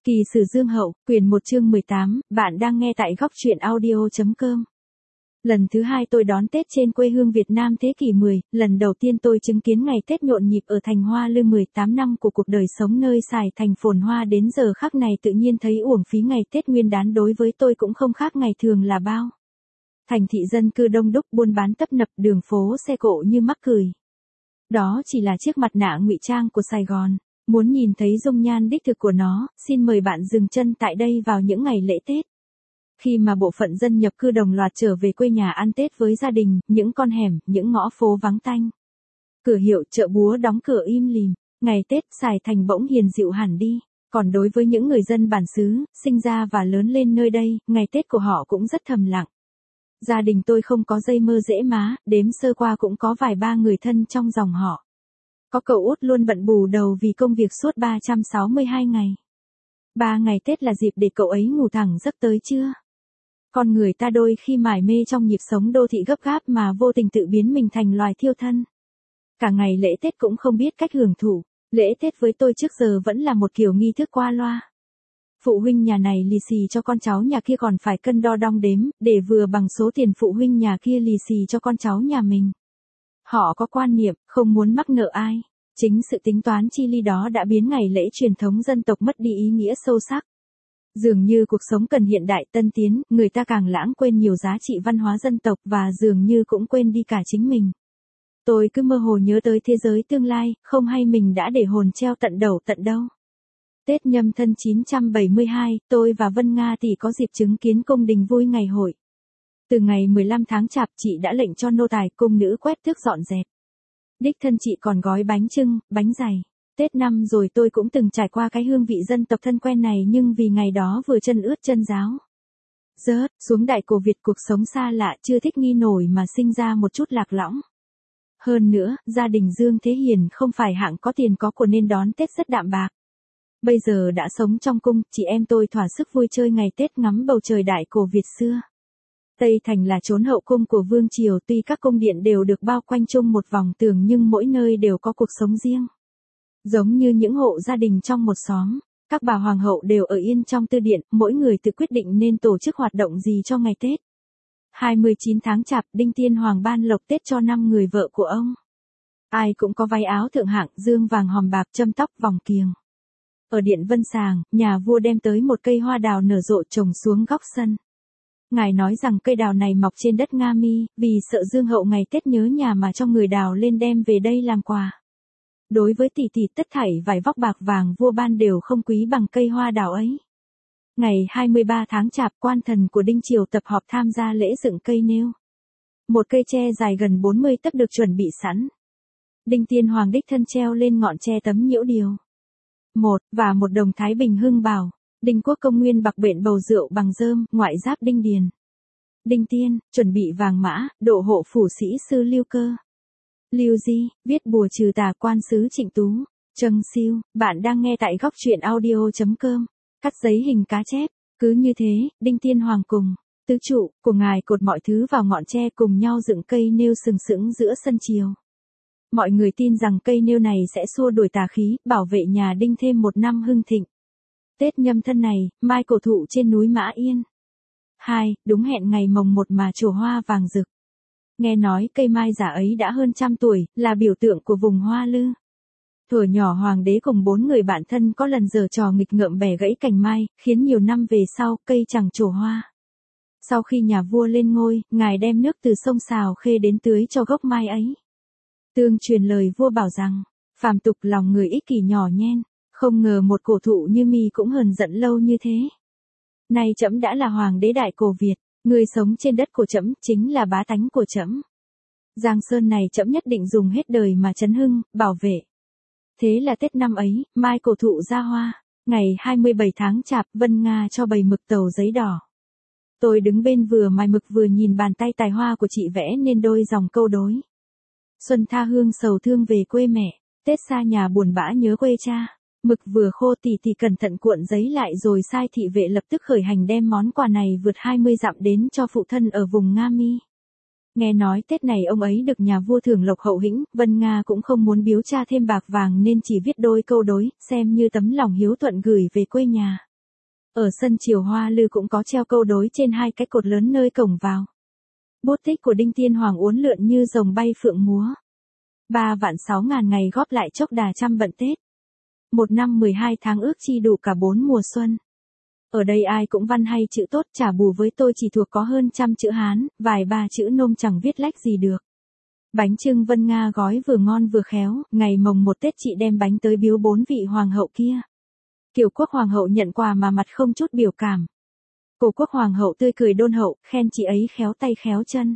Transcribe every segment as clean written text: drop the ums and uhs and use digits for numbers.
Kỳ sử Dương Hậu, quyển 1 chương 18, bạn đang nghe tại góc truyện audio.com. Lần thứ hai tôi đón Tết trên quê hương Việt Nam thế kỷ 10, lần đầu tiên tôi chứng kiến ngày Tết nhộn nhịp ở thành Hoa Lư 18 năm của cuộc đời sống nơi Sài Thành phồn hoa đến giờ khắc này tự nhiên thấy uổng phí ngày Tết Nguyên đán đối với tôi cũng không khác ngày thường là bao. Thành thị dân cư đông đúc buôn bán tấp nập đường phố xe cộ như mắc cười. Đó chỉ là chiếc mặt nạ ngụy trang của Sài Gòn. Muốn nhìn thấy dung nhan đích thực của nó, xin mời bạn dừng chân tại đây vào những ngày lễ Tết. Khi mà bộ phận dân nhập cư đồng loạt trở về quê nhà ăn Tết với gia đình, những con hẻm, những ngõ phố vắng tanh. Cửa hiệu chợ búa đóng cửa im lìm, ngày Tết Sài Thành bỗng hiền dịu hẳn đi. Còn đối với những người dân bản xứ, sinh ra và lớn lên nơi đây, ngày Tết của họ cũng rất thầm lặng. Gia đình tôi không có dây mơ dễ má, đếm sơ qua cũng có vài ba người thân trong dòng họ. Có cậu út luôn bận bù đầu vì công việc suốt 362 ngày. 3 ngày Tết là dịp để cậu ấy ngủ thẳng giấc tới trưa. Con người ta đôi khi mải mê trong nhịp sống đô thị gấp gáp mà vô tình tự biến mình thành loài thiêu thân. Cả ngày lễ Tết cũng không biết cách hưởng thụ, lễ Tết với tôi trước giờ vẫn là một kiểu nghi thức qua loa. Phụ huynh nhà này lì xì cho con cháu nhà kia còn phải cân đo đong đếm, để vừa bằng số tiền phụ huynh nhà kia lì xì cho con cháu nhà mình. Họ có quan niệm, không muốn mắc nợ ai. Chính sự tính toán chi ly đó đã biến ngày lễ truyền thống dân tộc mất đi ý nghĩa sâu sắc. Dường như cuộc sống cần hiện đại tân tiến, người ta càng lãng quên nhiều giá trị văn hóa dân tộc và dường như cũng quên đi cả chính mình. Tôi cứ mơ hồ nhớ tới thế giới tương lai, không hay mình đã để hồn treo tận đầu tận đâu. Tết Nhâm Thân 972, tôi và Vân Nga thì có dịp chứng kiến cung đình vui ngày hội. Từ ngày 15 tháng Chạp chị đã lệnh cho nô tài cung nữ quét tước dọn dẹp. Đích thân chị còn gói bánh chưng, bánh dày. Tết năm rồi tôi cũng từng trải qua cái hương vị dân tộc thân quen này nhưng vì ngày đó vừa chân ướt chân ráo. Rớt xuống Đại Cổ Việt cuộc sống xa lạ chưa thích nghi nổi mà sinh ra một chút lạc lõng. Hơn nữa, gia đình Dương Thế Hiền không phải hạng có tiền có của nên đón Tết rất đạm bạc. Bây giờ đã sống trong cung, chị em tôi thỏa sức vui chơi ngày Tết ngắm bầu trời Đại Cổ Việt xưa. Tây Thành là chốn hậu cung của Vương Triều, tuy các cung điện đều được bao quanh chung một vòng tường nhưng mỗi nơi đều có cuộc sống riêng. Giống như những hộ gia đình trong một xóm, các bà hoàng hậu đều ở yên trong tư điện, mỗi người tự quyết định nên tổ chức hoạt động gì cho ngày Tết. 29 tháng Chạp, Đinh Tiên Hoàng ban lộc Tết cho 5 người vợ của ông. Ai cũng có váy áo thượng hạng, dương vàng hòm bạc, châm tóc vòng kiềng. Ở điện Vân Sàng, nhà vua đem tới một cây hoa đào nở rộ trồng xuống góc sân. Ngài nói rằng cây đào này mọc trên đất Nga Mi, vì sợ Dương Hậu ngày Tết nhớ nhà mà cho người đào lên đem về đây làm quà. Đối với tỷ tỷ tất thảy vải vóc bạc vàng vua ban đều không quý bằng cây hoa đào ấy. Ngày 23 tháng Chạp, quan thần của Đinh Triều tập họp tham gia lễ dựng cây nêu. Một cây tre dài gần 40 tấc được chuẩn bị sẵn. Đinh Tiên Hoàng đích thân treo lên ngọn tre tấm nhiễu điều. Và một đồng Thái Bình hưng bảo. Đinh Quốc Công nguyên bạc bện bầu rượu bằng rơm, ngoại giáp Đinh Điền. Đinh Tiên, chuẩn bị vàng mã, độ hộ phủ sĩ sư Lưu Cơ. Lưu Di, viết bùa trừ tà quan sứ Trịnh Tú. Trâng Siêu, bạn đang nghe tại góc truyện audio.com. Cắt giấy hình cá chép. Cứ như thế, Đinh Tiên Hoàng cùng tứ trụ của ngài cột mọi thứ vào ngọn tre cùng nhau dựng cây nêu sừng sững giữa sân chiều. Mọi người tin rằng cây nêu này sẽ xua đuổi tà khí, bảo vệ nhà Đinh thêm một năm hưng thịnh. Tết Nhâm Thân này, mai cổ thụ trên núi Mã Yên. 2, đúng hẹn ngày mồng 1 mà trổ hoa vàng rực. Nghe nói cây mai giả ấy đã hơn 100 tuổi, là biểu tượng của vùng Hoa Lư. Thuở nhỏ hoàng đế cùng 4 người bạn thân có lần giở trò nghịch ngợm bẻ gãy cành mai, khiến nhiều năm về sau, cây chẳng trổ hoa. Sau khi nhà vua lên ngôi, ngài đem nước từ sông Sào Khê đến tưới cho gốc mai ấy. Tương truyền lời vua bảo rằng, phàm tục lòng người ích kỷ nhỏ nhen. Không ngờ một cổ thụ như mi cũng hờn giận lâu như thế. Nay trẫm đã là hoàng đế Đại Cổ Việt, người sống trên đất của trẫm chính là bá tánh của trẫm. Giang Sơn này trẫm nhất định dùng hết đời mà trấn hưng, bảo vệ. Thế là Tết năm ấy, mai cổ thụ ra hoa, ngày 27 tháng Chạp, Vân Nga cho bày mực tàu giấy đỏ. Tôi đứng bên vừa mài mực vừa nhìn bàn tay tài hoa của chị vẽ nên đôi dòng câu đối. Xuân tha hương sầu thương về quê mẹ, Tết xa nhà buồn bã nhớ quê cha. Mực vừa khô tỷ cẩn thận cuộn giấy lại rồi sai thị vệ lập tức khởi hành đem món quà này vượt 20 dặm đến cho phụ thân ở vùng Nga Mi. Nghe nói Tết này ông ấy được nhà vua thưởng lộc hậu hĩnh, Vân Nga cũng không muốn biếu cha thêm bạc vàng nên chỉ viết đôi câu đối, xem như tấm lòng hiếu thuận gửi về quê nhà. Ở sân Triều Hoa Lư cũng có treo câu đối trên hai cái cột lớn nơi cổng vào. Bút tích của Đinh Tiên Hoàng uốn lượn như rồng bay phượng múa. 3.600.000 ngày góp lại chốc đà trăm bận Tết. 1 năm 12 tháng ước chi đủ cả 4 mùa xuân. Ở đây ai cũng văn hay chữ tốt, trả bù với tôi chỉ thuộc có hơn 100 chữ Hán, vài ba chữ Nôm chẳng viết lách gì được. Bánh chưng Vân Nga gói vừa ngon vừa khéo, ngày mồng 1 Tết chị đem bánh tới biếu 4 vị hoàng hậu kia. Kiều Quốc hoàng hậu nhận quà mà mặt không chút biểu cảm. Cổ Quốc hoàng hậu tươi cười đôn hậu, khen chị ấy khéo tay khéo chân.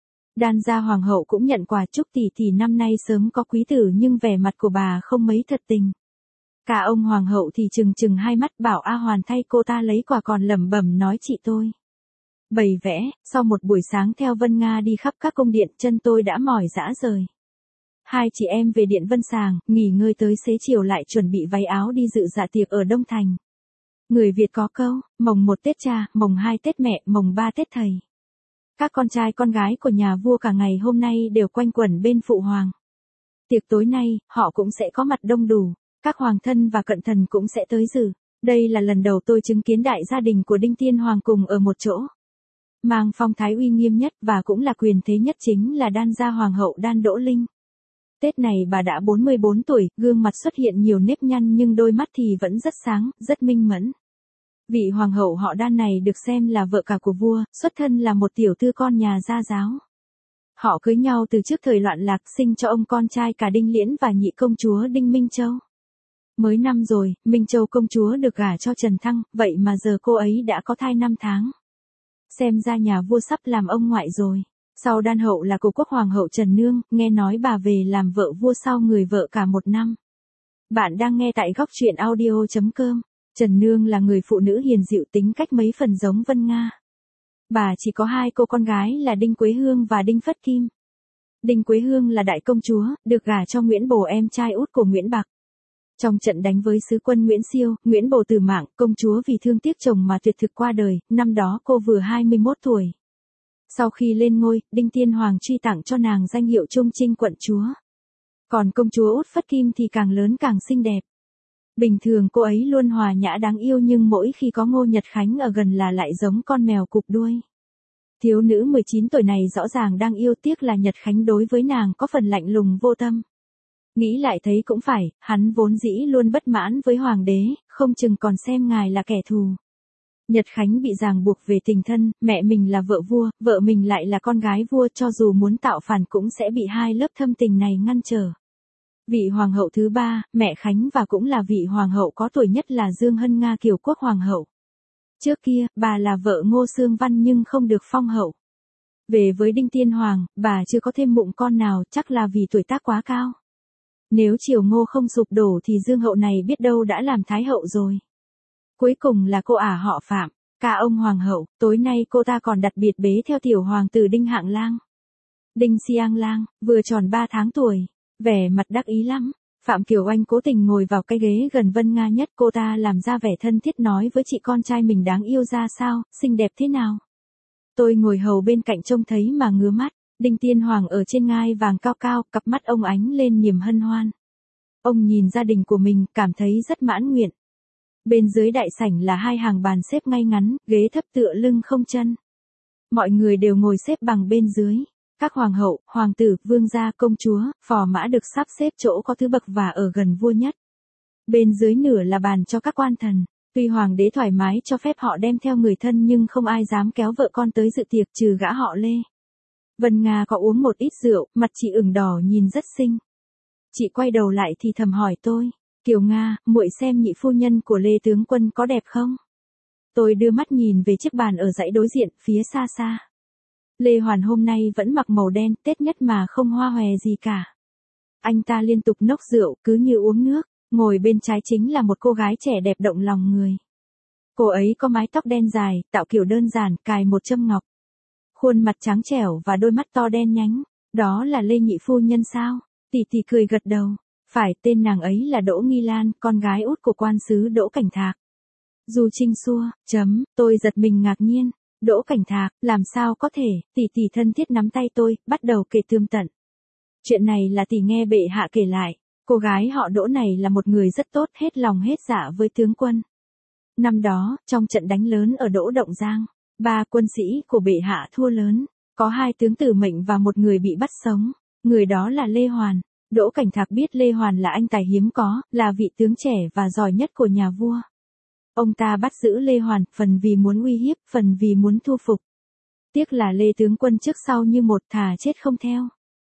Đan Gia hoàng hậu cũng nhận quà chúc tỷ tỷ năm nay sớm có quý tử, nhưng vẻ mặt của bà không mấy thật tình. Cả ông hoàng hậu thì trừng trừng hai mắt bảo A Hoàn thay cô ta lấy quà, còn lẩm bẩm nói chị tôi bày vẽ. Sau một buổi sáng theo Vân Nga đi khắp các cung điện, chân tôi đã mỏi rã rời. Hai chị em về điện Vân Sàng, nghỉ ngơi tới xế chiều lại chuẩn bị váy áo đi dự dạ tiệc ở Đông Thành. Người Việt có câu, mồng 1 Tết cha, mồng 2 Tết mẹ, mồng 3 Tết thầy. Các con trai con gái của nhà vua cả ngày hôm nay đều quanh quẩn bên phụ hoàng. Tiệc tối nay, họ cũng sẽ có mặt đông đủ, các hoàng thân và cận thần cũng sẽ tới dự. Đây là lần đầu tôi chứng kiến đại gia đình của Đinh Tiên Hoàng cùng ở một chỗ. Mang phong thái uy nghiêm nhất và cũng là quyền thế nhất chính là Đan Gia hoàng hậu Đan Đỗ Linh. Tết này bà đã 44 tuổi, gương mặt xuất hiện nhiều nếp nhăn nhưng đôi mắt thì vẫn rất sáng, rất minh mẫn. Vị hoàng hậu họ Đan này được xem là vợ cả của vua, xuất thân là một tiểu thư con nhà gia giáo. Họ cưới nhau từ trước thời loạn lạc, sinh cho ông con trai cả Đinh Liễn và nhị công chúa Đinh Minh Châu. Mới năm rồi, Minh Châu công chúa được gả cho Trần Thăng, vậy mà giờ cô ấy đã có thai 5 tháng. Xem ra nhà vua sắp làm ông ngoại rồi. Sau Đan hậu là Cổ Quốc hoàng hậu Trần Nương, nghe nói bà về làm vợ vua sau người vợ cả 1 năm. Bạn đang nghe tại góc truyện audio.com. Trần Nương là người phụ nữ hiền dịu, tính cách mấy phần giống Vân Nga. Bà chỉ có 2 cô con gái là Đinh Quế Hương và Đinh Phất Kim. Đinh Quế Hương là đại công chúa, được gả cho Nguyễn Bồ, em trai út của Nguyễn Bạc. Trong trận đánh với sứ quân Nguyễn Siêu, Nguyễn Bồ tử mạng, công chúa vì thương tiếc chồng mà tuyệt thực qua đời, năm đó cô vừa 21 tuổi. Sau khi lên ngôi, Đinh Tiên Hoàng truy tặng cho nàng danh hiệu Trung Trinh quận chúa. Còn công chúa út Phất Kim thì càng lớn càng xinh đẹp. Bình thường cô ấy luôn hòa nhã đáng yêu, nhưng mỗi khi có Ngô Nhật Khánh ở gần là lại giống con mèo cụp đuôi. Thiếu nữ 19 tuổi này rõ ràng đang yêu, tiếc là Nhật Khánh đối với nàng có phần lạnh lùng vô tâm. Nghĩ lại thấy cũng phải, hắn vốn dĩ luôn bất mãn với hoàng đế, không chừng còn xem ngài là kẻ thù. Nhật Khánh bị ràng buộc về tình thân, mẹ mình là vợ vua, vợ mình lại là con gái vua, cho dù muốn tạo phản cũng sẽ bị hai lớp thâm tình này ngăn trở. Vị hoàng hậu thứ 3, mẹ Khánh và cũng là vị hoàng hậu có tuổi nhất là Dương Hân Nga Kiều Quốc hoàng hậu. Trước kia, bà là vợ Ngô Xương Văn nhưng không được phong hậu. Về với Đinh Tiên Hoàng, bà chưa có thêm mụn con nào, chắc là vì tuổi tác quá cao. Nếu triều Ngô không sụp đổ thì Dương hậu này biết đâu đã làm thái hậu rồi. Cuối cùng là cô ả họ Phạm, cả ông hoàng hậu, tối nay cô ta còn đặc biệt bế theo tiểu hoàng tử Đinh Hạng Lang. Đinh Siang Lang, vừa tròn 3 tháng tuổi, vẻ mặt đắc ý lắm. Phạm Kiều Anh cố tình ngồi vào cái ghế gần Vân Nga nhất, cô ta làm ra vẻ thân thiết nói với chị con trai mình đáng yêu ra sao, xinh đẹp thế nào. Tôi ngồi hầu bên cạnh trông thấy mà ngứa mắt. Đinh Tiên Hoàng ở trên ngai vàng cao cao, cặp mắt ông ánh lên niềm hân hoan. Ông nhìn gia đình của mình, cảm thấy rất mãn nguyện. Bên dưới đại sảnh là 2 hàng bàn xếp ngay ngắn, ghế thấp tựa lưng không chân. Mọi người đều ngồi xếp bằng bên dưới. Các hoàng hậu, hoàng tử, vương gia, công chúa, phò mã được sắp xếp chỗ có thứ bậc và ở gần vua nhất. Bên dưới nửa là bàn cho các quan thần. Tuy hoàng đế thoải mái cho phép họ đem theo người thân nhưng không ai dám kéo vợ con tới dự tiệc trừ gã họ Lê. Vân Nga có uống một ít rượu, mặt chị ửng đỏ nhìn rất xinh. Chị quay đầu lại thì thầm hỏi tôi, Kiều Nga, muội xem nhị phu nhân của Lê tướng quân có đẹp không? Tôi đưa mắt nhìn về chiếc bàn ở dãy đối diện, phía xa xa. Lê Hoàn hôm nay vẫn mặc màu đen, Tết nhất mà không hoa hòe gì cả. Anh ta liên tục nốc rượu, cứ như uống nước. Ngồi bên trái chính là một cô gái trẻ đẹp động lòng người. Cô ấy có mái tóc đen dài, tạo kiểu đơn giản, cài một châm ngọc. Khuôn mặt trắng trẻo và đôi mắt to đen nhánh. Đó là Lê nhị phu nhân sao? Tỷ tỷ cười gật đầu. Phải, tên nàng ấy là Đỗ Nghi Lan, con gái út của quan sứ Đỗ Cảnh Thạc. Du Trinh Xua, tôi giật mình ngạc nhiên. Đỗ Cảnh Thạc, làm sao có thể? Tỷ tỷ thân thiết nắm tay tôi, bắt đầu kể tường tận. Chuyện này là tỷ nghe bệ hạ kể lại. Cô gái họ Đỗ này là một người rất tốt, hết lòng hết dạ với tướng quân. Năm đó, trong trận đánh lớn ở Đỗ Động Giang, 3 quân sĩ của bệ hạ thua lớn, có 2 tướng tử mệnh và một người bị bắt sống, người đó là Lê Hoàn. Đỗ Cảnh Thạc biết Lê Hoàn là anh tài hiếm có, là vị tướng trẻ và giỏi nhất của nhà vua. Ông ta bắt giữ Lê Hoàn, phần vì muốn uy hiếp, phần vì muốn thu phục. Tiếc là Lê tướng quân trước sau như một, thà chết không theo.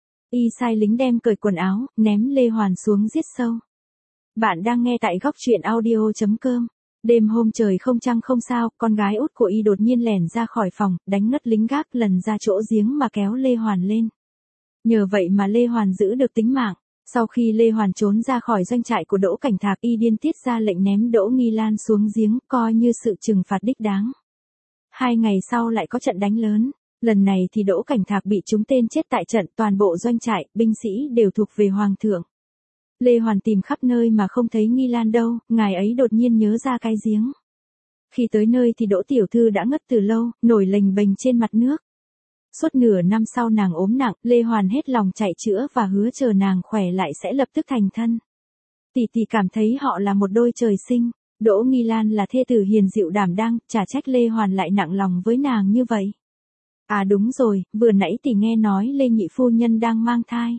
Y sai lính đem cởi quần áo, ném Lê Hoàn xuống giết sâu. Bạn đang nghe tại góc truyện audio.com. Đêm hôm trời không trăng không sao, con gái út của Y đột nhiên lẻn ra khỏi phòng, đánh ngất lính gác lần ra chỗ giếng mà kéo Lê Hoàn lên. Nhờ vậy mà Lê Hoàn giữ được tính mạng. Sau khi Lê Hoàn trốn ra khỏi doanh trại của Đỗ Cảnh Thạc, Y điên tiết ra lệnh ném Đỗ Nghi Lan xuống giếng, coi như sự trừng phạt đích đáng. 2 ngày sau lại có trận đánh lớn. Lần này thì Đỗ Cảnh Thạc bị trúng tên chết tại trận, toàn bộ doanh trại, binh sĩ đều thuộc về hoàng thượng. Lê Hoàn tìm khắp nơi mà không thấy Nghi Lan đâu, ngài ấy đột nhiên nhớ ra cái giếng. Khi tới nơi thì Đỗ tiểu thư đã ngất từ lâu, nổi lềnh bềnh trên mặt nước. Suốt nửa năm sau nàng ốm nặng, Lê Hoàn hết lòng chạy chữa và hứa chờ nàng khỏe lại sẽ lập tức thành thân. Tỷ tỷ cảm thấy họ là một đôi trời sinh. Đỗ Nghi Lan là thê tử hiền dịu đảm đang, chả trách Lê Hoàn lại nặng lòng với nàng như vậy. À đúng rồi, vừa nãy tỷ nghe nói Lê nhị phu nhân đang mang thai.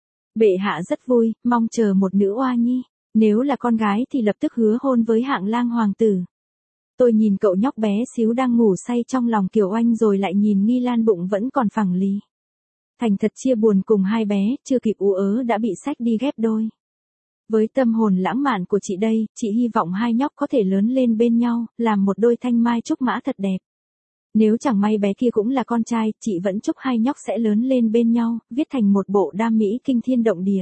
Bệ hạ rất vui, mong chờ một nữ oa nhi. Nếu là con gái thì lập tức hứa hôn với hạng lang hoàng tử. Tôi nhìn cậu nhóc bé xíu đang ngủ say trong lòng Kiều Oanh rồi lại nhìn Nghi Lan bụng vẫn còn phẳng lì. Thành thật chia buồn cùng hai bé, chưa kịp ú ớ đã bị xách đi ghép đôi. Với tâm hồn lãng mạn của chị đây, chị hy vọng hai nhóc có thể lớn lên bên nhau, làm một đôi thanh mai trúc mã thật đẹp. Nếu chẳng may bé kia cũng là con trai, chị vẫn chúc hai nhóc sẽ lớn lên bên nhau, viết thành một bộ đam mỹ kinh thiên động địa.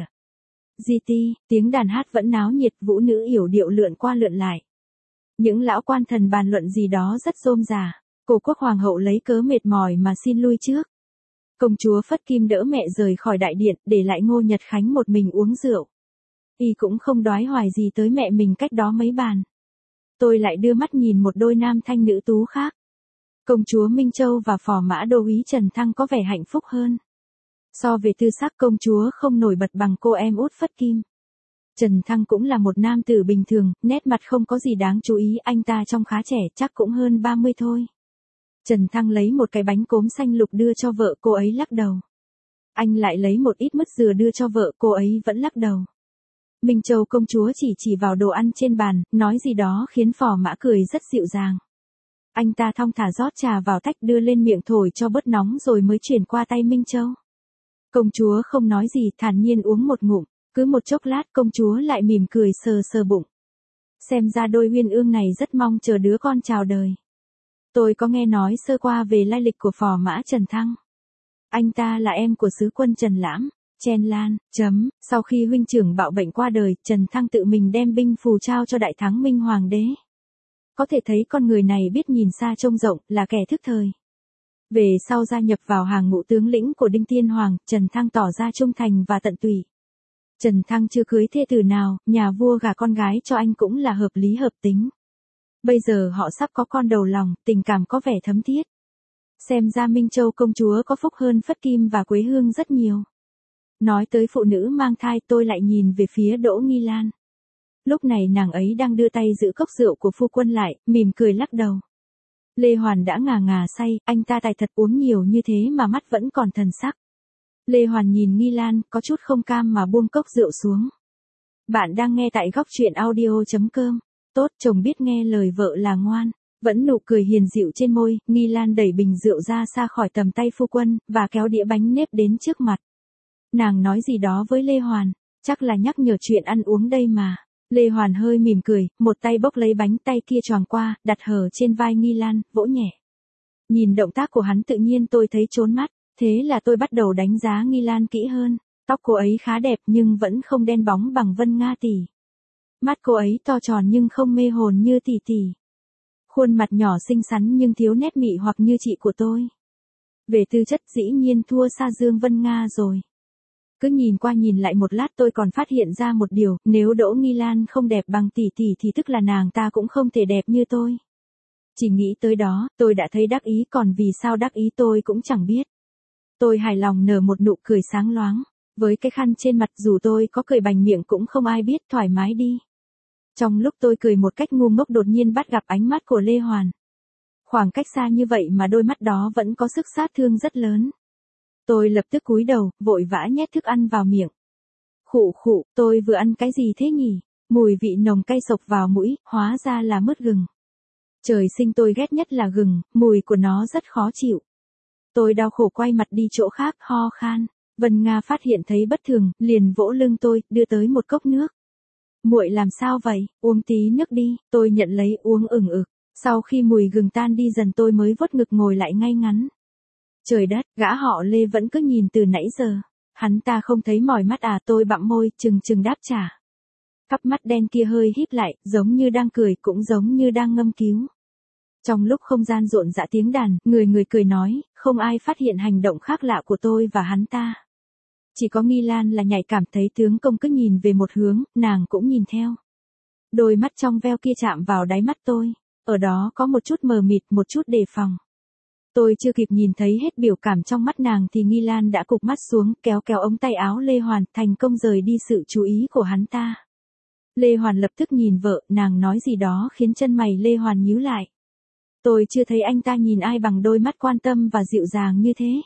GT, tiếng đàn hát vẫn náo nhiệt, vũ nữ yểu điệu lượn qua lượn lại. Những lão quan thần bàn luận gì đó rất rôm rả. Cô quốc hoàng hậu lấy cớ mệt mỏi mà xin lui trước. Công chúa Phất Kim đỡ mẹ rời khỏi đại điện, để lại Ngô Nhật Khánh một mình uống rượu. Y cũng không đoái hoài gì tới mẹ mình cách đó mấy bàn. Tôi lại đưa mắt nhìn một đôi nam thanh nữ tú khác. Công chúa Minh Châu và phò mã đô úy Trần Thăng có vẻ hạnh phúc hơn. So về tư sắc, công chúa không nổi bật bằng cô em út Phất Kim. Trần Thăng cũng là một nam tử bình thường, nét mặt không có gì đáng chú ý, anh ta trông khá trẻ, chắc cũng hơn 30 thôi. Trần Thăng lấy một cái bánh cốm xanh lục đưa cho vợ, cô ấy lắc đầu. Anh lại lấy một ít mứt dừa đưa cho vợ, cô ấy vẫn lắc đầu. Minh Châu công chúa chỉ vào đồ ăn trên bàn, nói gì đó khiến phò mã cười rất dịu dàng. Anh ta thong thả rót trà vào tách đưa lên miệng thổi cho bớt nóng rồi mới chuyển qua tay Minh Châu. Công chúa không nói gì, thản nhiên uống một ngụm. Cứ một chốc lát công chúa lại mỉm cười sờ sờ bụng. Xem ra đôi uyên ương này rất mong chờ đứa con chào đời. Tôi có nghe nói sơ qua về lai lịch của phò mã Trần Thăng. Anh ta là em của sứ quân Trần Lãm, Chen Lan, Sau khi huynh trưởng bạo bệnh qua đời, Trần Thăng tự mình đem binh phù trao cho đại thắng Minh Hoàng đế. Có thể thấy con người này biết nhìn xa trông rộng, là kẻ thức thời. Về sau gia nhập vào hàng ngũ tướng lĩnh của Đinh Tiên Hoàng, Trần Thăng tỏ ra trung thành và tận tụy. Trần Thăng chưa cưới thê tử nào, nhà vua gả con gái cho anh cũng là hợp lý hợp tính. Bây giờ họ sắp có con đầu lòng, tình cảm có vẻ thấm thiết. Xem ra Minh Châu công chúa có phúc hơn Phất Kim và Quế Hương rất nhiều. Nói tới phụ nữ mang thai, tôi lại nhìn về phía Đỗ Nghi Lan. Lúc này nàng ấy đang đưa tay giữ cốc rượu của phu quân lại, mỉm cười lắc đầu. Lê Hoàn đã ngà say, anh ta tài thật uống nhiều như thế mà mắt vẫn còn thần sắc. Lê Hoàn nhìn Nghi Lan, có chút không cam mà buông cốc rượu xuống. Bạn đang nghe tại góc truyện audio.com. Tốt, chồng biết nghe lời vợ là ngoan. Vẫn nụ cười hiền dịu trên môi, Nghi Lan đẩy bình rượu ra xa khỏi tầm tay phu quân, và kéo đĩa bánh nếp đến trước mặt. Nàng nói gì đó với Lê Hoàn, chắc là nhắc nhở chuyện ăn uống đây mà. Lê Hoàn hơi mỉm cười, một tay bốc lấy bánh, tay kia choàng qua, đặt hở trên vai Nghi Lan, vỗ nhẹ. Nhìn động tác của hắn tự nhiên tôi thấy chốn mắt. Thế là tôi bắt đầu đánh giá Nghi Lan kỹ hơn. Tóc cô ấy khá đẹp nhưng vẫn không đen bóng bằng Vân Nga tỷ. Mắt cô ấy to tròn nhưng không mê hồn như tỷ tỷ. Khuôn mặt nhỏ xinh xắn nhưng thiếu nét mị hoặc như chị của tôi. Về tư chất dĩ nhiên thua xa Dương Vân Nga rồi. Cứ nhìn qua nhìn lại một lát tôi còn phát hiện ra một điều, nếu Đỗ Nghi Lan không đẹp bằng tỷ tỷ thì tức là nàng ta cũng không thể đẹp như tôi. Chỉ nghĩ tới đó, tôi đã thấy đắc ý, còn vì sao đắc ý tôi cũng chẳng biết. Tôi hài lòng nở một nụ cười sáng loáng. Với cái khăn trên mặt dù tôi có cười bành miệng cũng không ai biết, thoải mái đi. Trong lúc tôi cười một cách ngu ngốc đột nhiên bắt gặp ánh mắt của Lê Hoàn. Khoảng cách xa như vậy mà đôi mắt đó vẫn có sức sát thương rất lớn. Tôi lập tức cúi đầu, vội vã nhét thức ăn vào miệng. Khụ khụ, tôi vừa ăn cái gì thế nhỉ? Mùi vị nồng cay xộc vào mũi, hóa ra là mứt gừng. Trời sinh tôi ghét nhất là gừng, mùi của nó rất khó chịu. Tôi đau khổ quay mặt đi chỗ khác, ho khan. Vân Nga phát hiện thấy bất thường, liền vỗ lưng tôi, đưa tới một cốc nước. Muội làm sao vậy, uống tí nước đi, tôi nhận lấy uống ừng ực. Sau khi mùi gừng tan đi dần tôi mới vuốt ngực ngồi lại ngay ngắn. Trời đất, gã họ Lê vẫn cứ nhìn từ nãy giờ. Hắn ta không thấy mỏi mắt à, tôi bặm môi, chừng đáp trả. Cặp mắt đen kia hơi híp lại, giống như đang cười cũng giống như đang ngâm cứu. Trong lúc không gian rộn rã tiếng đàn, người cười nói, không ai phát hiện hành động khác lạ của tôi và hắn ta. Chỉ có Nghi Lan là nhạy cảm thấy tướng công cứ nhìn về một hướng, nàng cũng nhìn theo. Đôi mắt trong veo kia chạm vào đáy mắt tôi, ở đó có một chút mờ mịt, một chút đề phòng. Tôi chưa kịp nhìn thấy hết biểu cảm trong mắt nàng thì Nghi Lan đã cụp mắt xuống, kéo ống tay áo Lê Hoàn, thành công rời đi sự chú ý của hắn ta. Lê Hoàn lập tức nhìn vợ, nàng nói gì đó khiến chân mày Lê Hoàn nhíu lại. Tôi chưa thấy anh ta nhìn ai bằng đôi mắt quan tâm và dịu dàng như thế.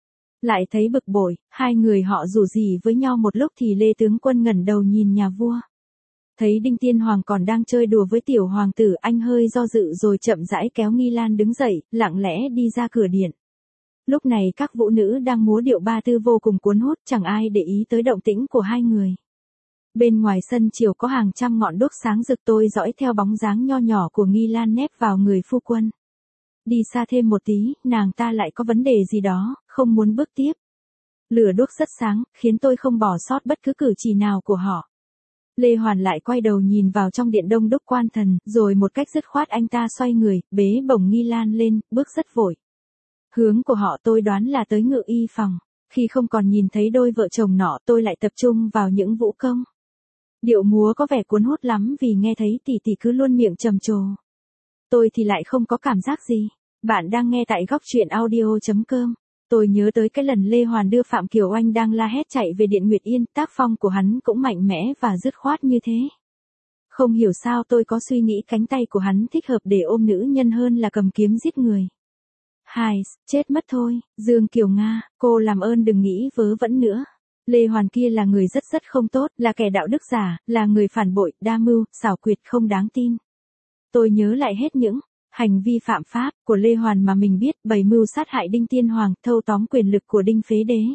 Lại thấy bực bội, hai người họ rủ rỉ với nhau một lúc thì Lê tướng quân ngẩng đầu nhìn nhà vua. Thấy Đinh Tiên Hoàng còn đang chơi đùa với tiểu hoàng tử, anh hơi do dự rồi chậm rãi kéo Nghi Lan đứng dậy, lặng lẽ đi ra cửa điện. Lúc này các vũ nữ đang múa điệu ba tư vô cùng cuốn hút, chẳng ai để ý tới động tĩnh của hai người. Bên ngoài sân chiều có hàng trăm ngọn đuốc sáng rực, tôi dõi theo bóng dáng nho nhỏ của Nghi Lan nép vào người phu quân. Đi xa thêm một tí, nàng ta lại có vấn đề gì đó, không muốn bước tiếp. Lửa đuốc rất sáng, khiến tôi không bỏ sót bất cứ cử chỉ nào của họ. Lê Hoàn lại quay đầu nhìn vào trong điện đông đúc quan thần, rồi một cách dứt khoát anh ta xoay người, bế bổng Nghi Lan lên, bước rất vội. Hướng của họ tôi đoán là tới ngự y phòng. Khi không còn nhìn thấy đôi vợ chồng nọ, tôi lại tập trung vào những vũ công. Điệu múa có vẻ cuốn hút lắm vì nghe thấy tỷ tỷ cứ luôn miệng trầm trồ. Tôi thì lại không có cảm giác gì. Bạn đang nghe tại góc truyện audio.com. Tôi nhớ tới cái lần Lê Hoàn đưa Phạm Kiều Anh đang la hét chạy về điện Nguyệt Yên, tác phong của hắn cũng mạnh mẽ và dứt khoát như thế. Không hiểu sao tôi có suy nghĩ cánh tay của hắn thích hợp để ôm nữ nhân hơn là cầm kiếm giết người. Hài, chết mất thôi, Dương Kiều Nga, cô làm ơn đừng nghĩ vớ vẩn nữa. Lê Hoàn kia là người rất không tốt, là kẻ đạo đức giả, là người phản bội, đa mưu, xảo quyệt không đáng tin. Tôi nhớ lại hết những hành vi phạm pháp của Lê Hoàn mà mình biết, bày mưu sát hại Đinh Tiên Hoàng, thâu tóm quyền lực của Đinh Phế Đế.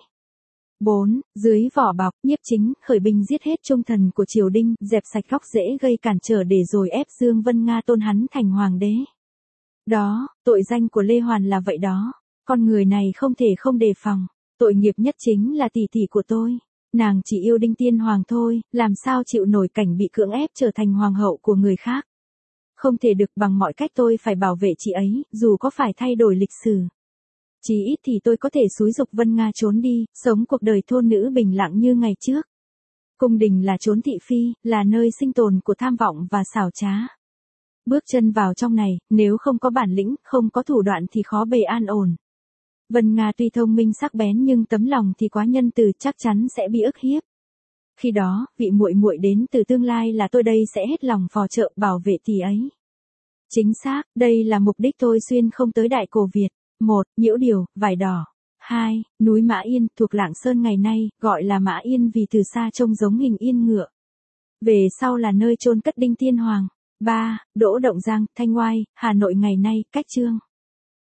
4. Dưới vỏ bọc, Nhiếp Chính khởi binh giết hết trung thần của triều Đinh, dẹp sạch gốc rễ gây cản trở để rồi ép Dương Vân Nga tôn hắn thành hoàng đế. Đó, tội danh của Lê Hoàn là vậy đó. Con người này không thể không đề phòng. Tội nghiệp nhất chính là tỷ tỷ của tôi. Nàng chỉ yêu Đinh Tiên Hoàng thôi, làm sao chịu nổi cảnh bị cưỡng ép trở thành hoàng hậu của người khác. Không thể được, bằng mọi cách tôi phải bảo vệ chị ấy, dù có phải thay đổi lịch sử. Chí ít thì tôi có thể xúi giục Vân Nga trốn đi, sống cuộc đời thôn nữ bình lặng như ngày trước. Cung đình là chốn thị phi, là nơi sinh tồn của tham vọng và xảo trá. Bước chân vào trong này, nếu không có bản lĩnh, không có thủ đoạn thì khó bề an ổn. Vân Nga tuy thông minh sắc bén nhưng tấm lòng thì quá nhân từ, chắc chắn sẽ bị ức hiếp. Khi đó, vị muội muội đến từ tương lai là tôi đây sẽ hết lòng phò trợ bảo vệ tỷ ấy. Chính xác, đây là mục đích tôi xuyên không tới Đại Cổ Việt. 1. Nhiễu điều, vải đỏ. 2. Núi Mã Yên, thuộc Lạng Sơn ngày nay, gọi là Mã Yên vì từ xa trông giống hình yên ngựa. Về sau là nơi chôn cất Đinh Tiên Hoàng. 3. Đỗ Động Giang, Thanh Oai, Hà Nội ngày nay, cách chương.